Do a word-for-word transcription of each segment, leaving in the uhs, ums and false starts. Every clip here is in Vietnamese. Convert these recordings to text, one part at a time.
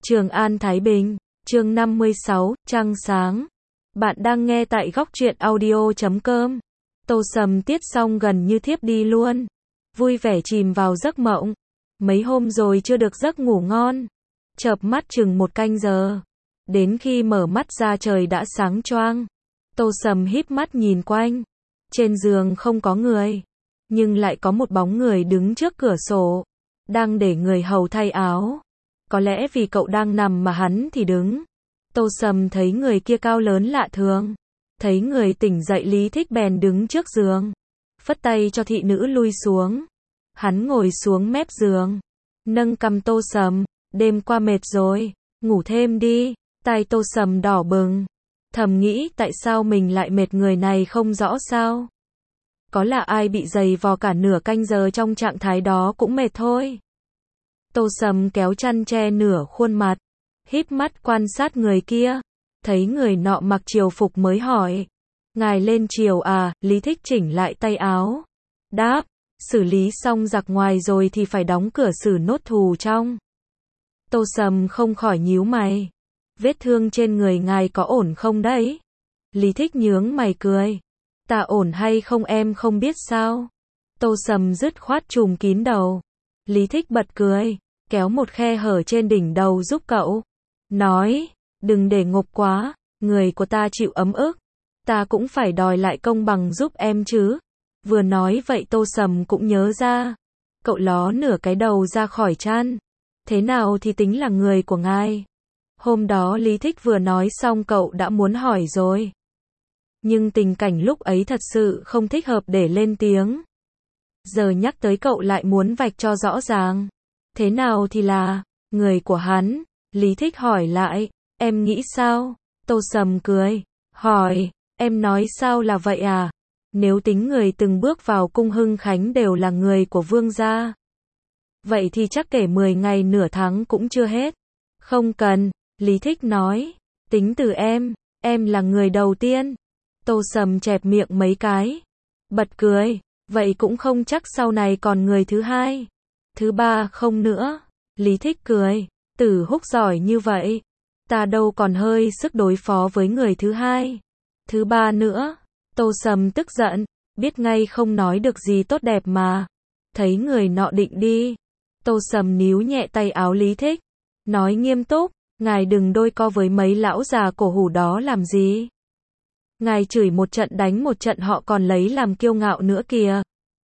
Trường An Thái Bình, chương năm mươi sáu, Trăng Sáng. Bạn đang nghe tại góc truyện audio chấm com. Tô Sầm tiết xong gần như thiếp đi luôn. Vui vẻ chìm vào giấc mộng. Mấy hôm rồi chưa được giấc ngủ ngon. Chợp mắt chừng một canh giờ. Đến khi mở mắt ra trời đã sáng choang. Tô Sầm híp mắt nhìn quanh. Trên giường không có người. Nhưng lại có một bóng người đứng trước cửa sổ. Đang để người hầu thay áo. Có lẽ vì cậu đang nằm mà hắn thì đứng. Tô Sầm thấy người kia cao lớn lạ thường. Thấy người tỉnh dậy Lý Thích bèn đứng trước giường. Phất tay cho thị nữ lui xuống. Hắn ngồi xuống mép giường. Nâng cằm Tô Sầm. Đêm qua mệt rồi. Ngủ thêm đi. Tai Tô Sầm đỏ bừng. Thầm nghĩ tại sao mình lại mệt, người này không rõ sao. Có là ai bị giày vò cả nửa canh giờ trong trạng thái đó cũng mệt thôi. Tô Sầm kéo chăn che nửa khuôn mặt, híp mắt quan sát người kia, thấy người nọ mặc triều phục mới hỏi. Ngài lên triều à? Lý Thích chỉnh lại tay áo. Đáp, xử lý xong giặc ngoài rồi thì phải đóng cửa xử nốt thù trong. Tô Sầm không khỏi nhíu mày. Vết thương trên người ngài có ổn không đấy? Lý Thích nhướng mày cười. Ta ổn hay không em không biết sao? Tô Sầm dứt khoát trùm kín đầu. Lý Thích bật cười, kéo một khe hở trên đỉnh đầu giúp cậu. Nói, đừng để ngộp quá, người của ta chịu ấm ức. Ta cũng phải đòi lại công bằng giúp em chứ. Vừa nói vậy Tô Sầm cũng nhớ ra. Cậu ló nửa cái đầu ra khỏi chăn. Thế nào thì tính là người của ngài? Hôm đó Lý Thích vừa nói xong cậu đã muốn hỏi rồi. Nhưng tình cảnh lúc ấy thật sự không thích hợp để lên tiếng. Giờ nhắc tới cậu lại muốn vạch cho rõ ràng. Thế nào thì là người của hắn? Lý Thích hỏi lại. Em nghĩ sao? Tô Sầm cười. Hỏi, em nói sao là vậy à? Nếu tính người từng bước vào cung Hưng Khánh đều là người của vương gia. Vậy thì chắc kể mười ngày nửa tháng cũng chưa hết. Không cần, Lý Thích nói. Tính từ em, em là người đầu tiên. Tô Sầm chẹp miệng mấy cái. Bật cười. Vậy cũng không chắc sau này còn người thứ hai. Thứ ba không nữa. Lý Thích cười. Tử Húc giỏi như vậy. Ta đâu còn hơi sức đối phó với người thứ hai. Thứ ba nữa. Tô Sầm tức giận. Biết ngay không nói được gì tốt đẹp mà. Thấy người nọ định đi. Tô Sầm níu nhẹ tay áo Lý Thích. Nói nghiêm túc. Ngài đừng đôi co với mấy lão già cổ hủ đó làm gì. Ngài chửi một trận đánh một trận họ còn lấy làm kiêu ngạo nữa kìa.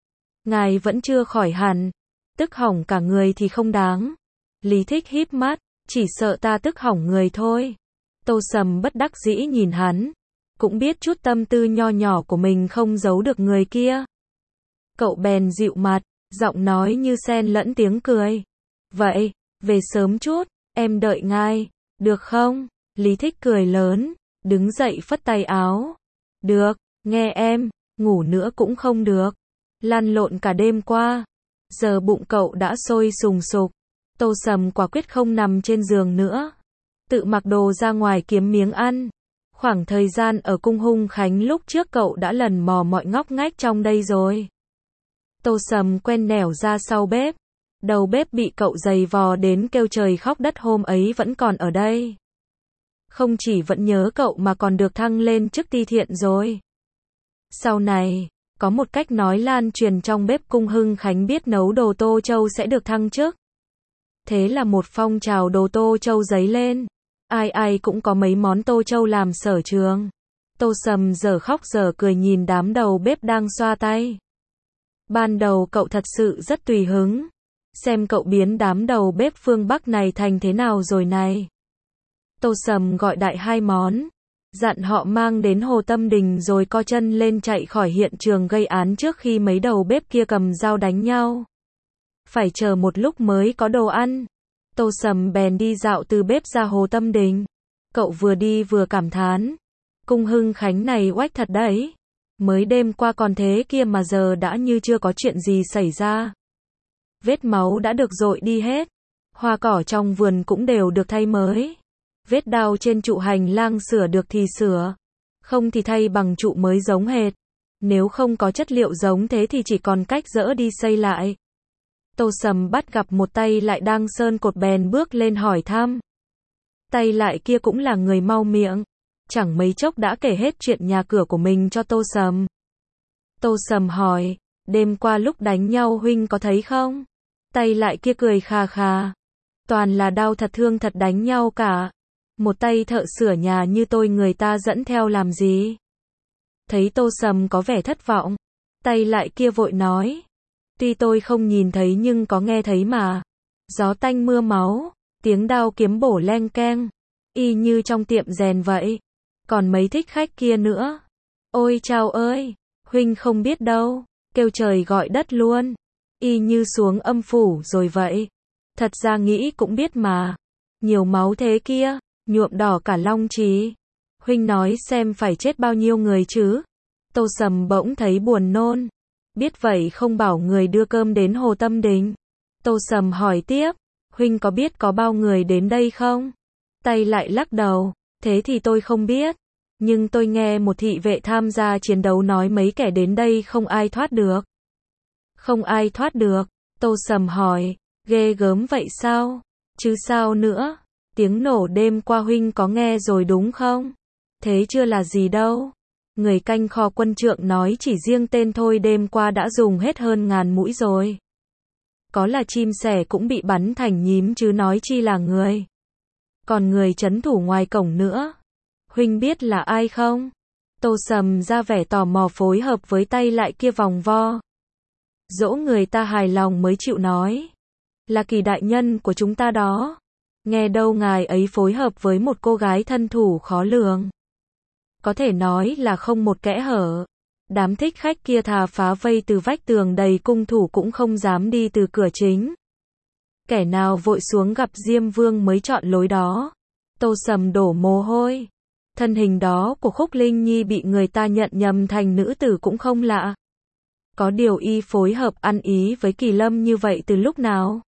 Ngài vẫn chưa khỏi hẳn. Tức hỏng cả người thì không đáng. Lý Thích híp mắt. Chỉ sợ ta tức hỏng người thôi. Tô Sầm bất đắc dĩ nhìn hắn. Cũng biết chút tâm tư nho nhỏ của mình không giấu được người kia. Cậu bèn dịu mặt. Giọng nói như xen lẫn tiếng cười. Vậy, về sớm chút. Em đợi ngài. Được không? Lý Thích cười lớn. Đứng dậy phất tay áo. Được, nghe em. Ngủ nữa cũng không được. Lăn lộn cả đêm qua. Giờ bụng cậu đã sôi sùng sục. Tô Sầm quả quyết không nằm trên giường nữa. Tự mặc đồ ra ngoài kiếm miếng ăn. Khoảng thời gian ở cung Hung Khánh lúc trước cậu đã lần mò mọi ngóc ngách trong đây rồi. Tô Sầm quen nẻo ra sau bếp. Đầu bếp bị cậu giày vò đến kêu trời khóc đất hôm ấy vẫn còn ở đây. Không chỉ vẫn nhớ cậu mà còn được thăng lên chức ti thiện rồi. Sau này, có một cách nói lan truyền trong bếp cung Hưng Khánh biết nấu đồ tô châu sẽ được thăng chức. Thế là một phong trào đồ tô châu dấy lên. Ai ai cũng có mấy món tô châu làm sở trường. Tô Sầm giờ khóc giờ cười nhìn đám đầu bếp đang xoa tay. Ban đầu cậu thật sự rất tùy hứng. Xem cậu biến đám đầu bếp phương Bắc này thành thế nào rồi này. Tô Sầm gọi đại hai món. Dặn họ mang đến Hồ Tâm Đình rồi co chân lên chạy khỏi hiện trường gây án trước khi mấy đầu bếp kia cầm dao đánh nhau. Phải chờ một lúc mới có đồ ăn. Tô Sầm bèn đi dạo từ bếp ra Hồ Tâm Đình. Cậu vừa đi vừa cảm thán. Cung Hưng Khánh này oách thật đấy. Mới đêm qua còn thế kia mà giờ đã như chưa có chuyện gì xảy ra. Vết máu đã được dội đi hết. Hoa cỏ trong vườn cũng đều được thay mới. Vết đao trên trụ hành lang sửa được thì sửa. Không thì thay bằng trụ mới giống hệt. Nếu không có chất liệu giống thế thì chỉ còn cách dỡ đi xây lại. Tô Sầm bắt gặp một tay lại đang sơn cột bèn bước lên hỏi thăm. Tay lại kia cũng là người mau miệng. Chẳng mấy chốc đã kể hết chuyện nhà cửa của mình cho Tô Sầm. Tô Sầm hỏi, đêm qua lúc đánh nhau huynh có thấy không? Tay lại kia cười khà khà. Toàn là đau thật thương thật đánh nhau cả. Một tay thợ sửa nhà như tôi người ta dẫn theo làm gì? Thấy Tô Sầm có vẻ thất vọng. Tay lại kia vội nói. Tuy tôi không nhìn thấy nhưng có nghe thấy mà. Gió tanh mưa máu, tiếng đao kiếm bổ leng keng. Y như trong tiệm rèn vậy. Còn mấy thích khách kia nữa. Ôi chao ơi, huynh không biết đâu. Kêu trời gọi đất luôn. Y như xuống âm phủ rồi vậy. Thật ra nghĩ cũng biết mà. Nhiều máu thế kia, nhuộm đỏ cả Long Trì. Huynh nói xem phải chết bao nhiêu người chứ. Tô Sầm bỗng thấy buồn nôn. Biết vậy không bảo người đưa cơm đến Hồ Tâm Đình. Tô Sầm hỏi tiếp, huynh có biết có bao người đến đây không? Tay lại lắc đầu, thế thì tôi không biết. Nhưng tôi nghe một thị vệ tham gia chiến đấu nói mấy kẻ đến đây không ai thoát được. Không ai thoát được, Tô Sầm hỏi, ghê gớm vậy sao? Chứ sao nữa? Tiếng nổ đêm qua huynh có nghe rồi đúng không? Thế chưa là gì đâu. Người canh kho quân trượng nói chỉ riêng tên thôi đêm qua đã dùng hết hơn ngàn mũi rồi. Có là chim sẻ cũng bị bắn thành nhím chứ nói chi là người. Còn người trấn thủ ngoài cổng nữa. Huynh biết là ai không? Tô Sầm ra vẻ tò mò phối hợp với tay lại kia vòng vo. Dỗ người ta hài lòng mới chịu nói. Là Kỳ đại nhân của chúng ta đó. Nghe đâu ngài ấy phối hợp với một cô gái thân thủ khó lường. Có thể nói là không một kẽ hở. Đám thích khách kia thà phá vây từ vách tường đầy cung thủ cũng không dám đi từ cửa chính. Kẻ nào vội xuống gặp Diêm Vương mới chọn lối đó. Tô Sầm đổ mồ hôi. Thân hình đó của Khúc Linh Nhi bị người ta nhận nhầm thành nữ tử cũng không lạ. Có điều y phối hợp ăn ý với Kỳ Lâm như vậy từ lúc nào?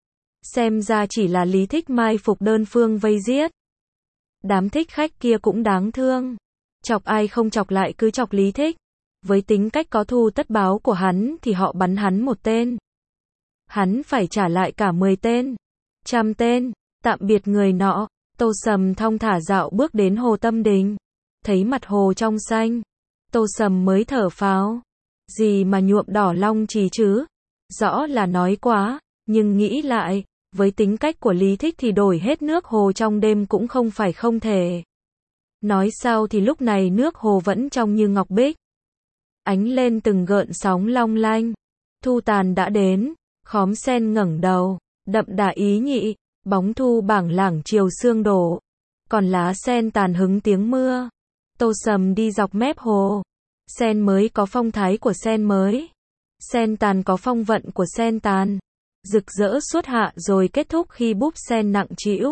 Xem ra chỉ là Lý Thích mai phục đơn phương vây giết. Đám thích khách kia cũng đáng thương. Chọc ai không chọc lại cứ chọc Lý Thích. Với tính cách có thù tất báo của hắn thì họ bắn hắn một tên. Hắn phải trả lại cả mười tên. Trăm tên. Tạm biệt người nọ. Tô Sầm thong thả dạo bước đến Hồ Tâm Đình. Thấy mặt hồ trong xanh. Tô Sầm mới thở phào. Gì mà nhuộm đỏ Long Trì chứ? Rõ là nói quá. Nhưng nghĩ lại, với tính cách của Lý Thích thì đổi hết nước hồ trong đêm cũng không phải không thể. Nói sao thì lúc này nước hồ vẫn trong như ngọc bích. Ánh lên từng gợn sóng long lanh. Thu tàn đã đến, khóm sen ngẩng đầu, đậm đà ý nhị, bóng thu bảng lảng chiều sương đổ. Còn lá sen tàn hứng tiếng mưa. Tô Sầm đi dọc mép hồ. Sen mới có phong thái của sen mới. Sen tàn có phong vận của sen tàn. Rực rỡ suốt hạ rồi kết thúc khi búp sen nặng trĩu.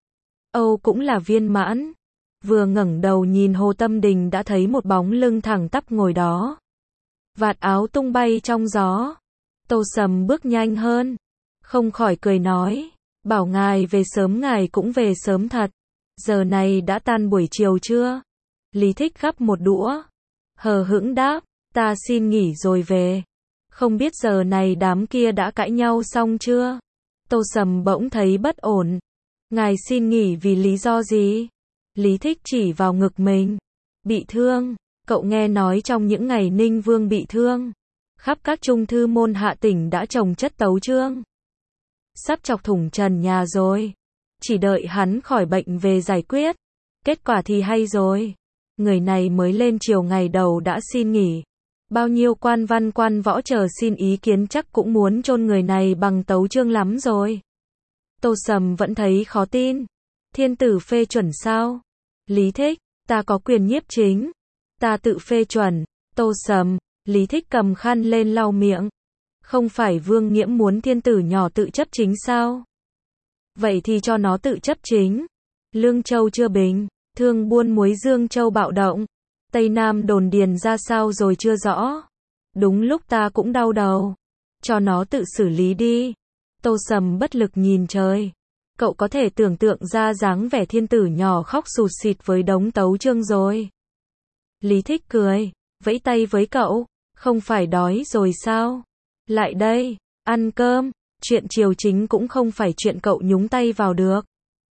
Âu cũng là viên mãn. Vừa ngẩng đầu nhìn Hồ Tâm Đình đã thấy một bóng lưng thẳng tắp ngồi đó. Vạt áo tung bay trong gió. Tô Sầm bước nhanh hơn. Không khỏi cười nói. Bảo ngài về sớm ngài cũng về sớm thật. Giờ này đã tan buổi chiều chưa? Lý Thích gắp một đũa. Hờ hững đáp. Ta xin nghỉ rồi về. Không biết giờ này đám kia đã cãi nhau xong chưa? Tô Sầm bỗng thấy bất ổn. Ngài xin nghỉ vì lý do gì? Lý Thích chỉ vào ngực mình. Bị thương. Cậu nghe nói trong những ngày Ninh Vương bị thương. Khắp các trung thư môn hạ tỉnh đã trồng chất tấu chương. Sắp chọc thủng trần nhà rồi. Chỉ đợi hắn khỏi bệnh về giải quyết. Kết quả thì hay rồi. Người này mới lên chiều ngày đầu đã xin nghỉ. Bao nhiêu quan văn quan võ chờ xin ý kiến chắc cũng muốn chôn người này bằng tấu chương lắm rồi. Tô Sầm vẫn thấy khó tin. Thiên tử phê chuẩn sao? Lý Thích, ta có quyền nhiếp chính. Ta tự phê chuẩn. Tô Sầm, Lý Thích cầm khăn lên lau miệng. Không phải Vương Nghiễm muốn thiên tử nhỏ tự chấp chính sao? Vậy thì cho nó tự chấp chính. Lương Châu chưa bình, thương buôn muối Dương Châu bạo động. Tây Nam đồn điền ra sao rồi chưa rõ. Đúng lúc ta cũng đau đầu. Cho nó tự xử lý đi. Tô Sầm bất lực nhìn trời. Cậu có thể tưởng tượng ra dáng vẻ thiên tử nhỏ khóc sụt sịt với đống tấu chương rồi. Lý Thích cười, vẫy tay với cậu. Không phải đói rồi sao? Lại đây, ăn cơm. Chuyện triều chính cũng không phải chuyện cậu nhúng tay vào được.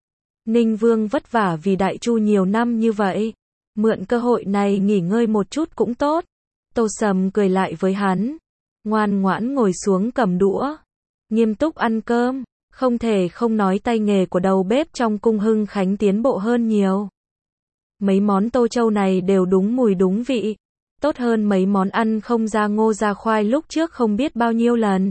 Ninh Vương vất vả vì Đại Chu nhiều năm như vậy. Mượn cơ hội này nghỉ ngơi một chút cũng tốt. Tô Sầm cười lại với hắn. Ngoan ngoãn ngồi xuống cầm đũa. Nghiêm túc ăn cơm. Không thể không nói tay nghề của đầu bếp trong cung Hưng Khánh tiến bộ hơn nhiều. Mấy món tô châu này đều đúng mùi đúng vị. Tốt hơn mấy món ăn không ra ngô ra khoai lúc trước không biết bao nhiêu lần.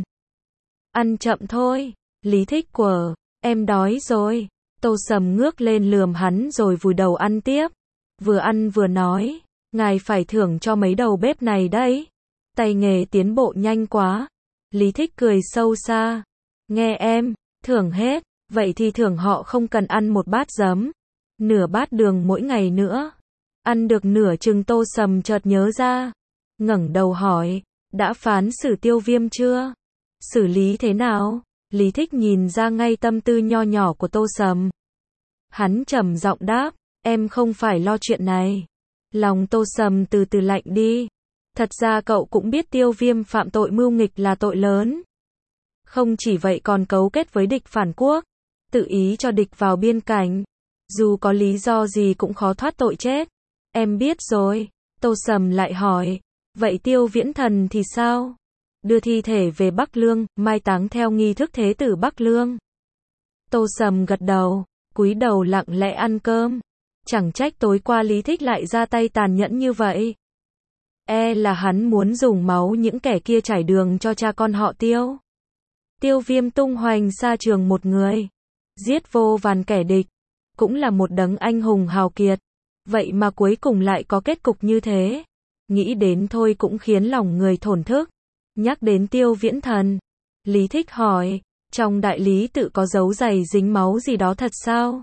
Ăn chậm thôi. Lý Thích quở. Em đói rồi. Tô Sầm ngước lên lườm hắn rồi vùi đầu ăn tiếp. Vừa ăn vừa nói. Ngài phải thưởng cho mấy đầu bếp này đấy. Tay nghề tiến bộ nhanh quá. Lý Thích cười sâu xa. Nghe em, thưởng hết. Vậy thì thưởng họ không cần ăn một bát giấm. Nửa bát đường mỗi ngày nữa. Ăn được nửa chừng Tô Sầm chợt nhớ ra. Ngẩng đầu hỏi. Đã phán xử Tiêu Viêm chưa? Xử lý thế nào? Lý Thích nhìn ra ngay tâm tư nho nhỏ của Tô Sầm. Hắn trầm giọng đáp. Em không phải lo chuyện này. Lòng Tô Sầm từ từ lạnh đi. Thật ra cậu cũng biết Tiêu Viêm phạm tội mưu nghịch là tội lớn. Không chỉ vậy còn cấu kết với địch phản quốc. Tự ý cho địch vào biên cảnh. Dù có lý do gì cũng khó thoát tội chết. Em biết rồi. Tô Sầm lại hỏi. Vậy Tiêu Viễn Thần thì sao? Đưa thi thể về Bắc Lương, mai táng theo nghi thức thế tử Bắc Lương. Tô Sầm gật đầu, cúi đầu lặng lẽ ăn cơm. Chẳng trách tối qua Lý Thích lại ra tay tàn nhẫn như vậy. E là hắn muốn dùng máu những kẻ kia trải đường cho cha con họ Tiêu. Tiêu Viêm tung hoành xa trường một người. Giết vô vàn kẻ địch. Cũng là một đấng anh hùng hào kiệt. Vậy mà cuối cùng lại có kết cục như thế. Nghĩ đến thôi cũng khiến lòng người thổn thức. Nhắc đến Tiêu Viễn Thần. Lý Thích hỏi. Trong đại lý tự có dấu giày dính máu gì đó thật sao?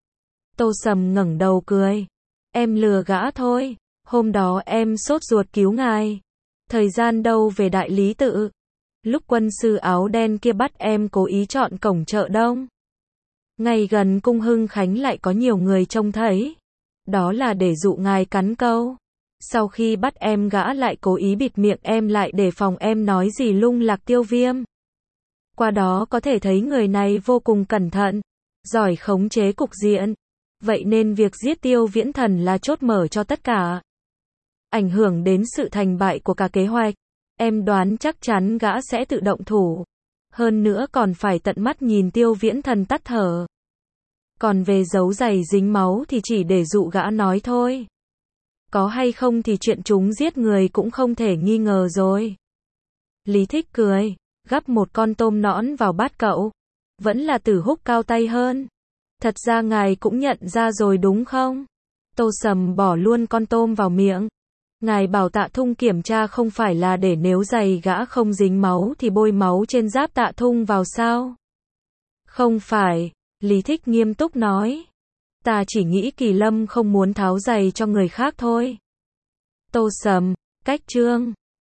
Tô Sầm ngẩng đầu cười. Em lừa gã thôi. Hôm đó em sốt ruột cứu ngài. Thời gian đâu về đại lý tự. Lúc quân sư áo đen kia bắt em cố ý chọn cổng chợ đông. Ngay gần cung Hưng Khánh lại có nhiều người trông thấy. Đó là để dụ ngài cắn câu. Sau khi bắt em gã lại cố ý bịt miệng em lại để phòng em nói gì lung lạc Tiêu Viêm. Qua đó có thể thấy người này vô cùng cẩn thận. Giỏi khống chế cục diện. Vậy nên việc giết Tiêu Viễn Thần là chốt mở cho tất cả. Ảnh hưởng đến sự thành bại của cả kế hoạch. Em đoán chắc chắn gã sẽ tự động thủ. Hơn nữa còn phải tận mắt nhìn Tiêu Viễn Thần tắt thở. Còn về dấu giày dính máu thì chỉ để dụ gã nói thôi. Có hay không thì chuyện chúng giết người cũng không thể nghi ngờ rồi. Lý Thích cười, gắp một con tôm nõn vào bát cậu. Vẫn là Tử Húc cao tay hơn. Thật ra ngài cũng nhận ra rồi đúng không? Tô Sầm bỏ luôn con tôm vào miệng. Ngài bảo Tạ Thung kiểm tra không phải là để nếu giày gã không dính máu thì bôi máu trên giáp Tạ Thung vào sao? Không phải, Lý Thích nghiêm túc nói. Ta chỉ nghĩ Kỳ Lâm không muốn tháo giày cho người khác thôi. Tô Sầm, cách chương.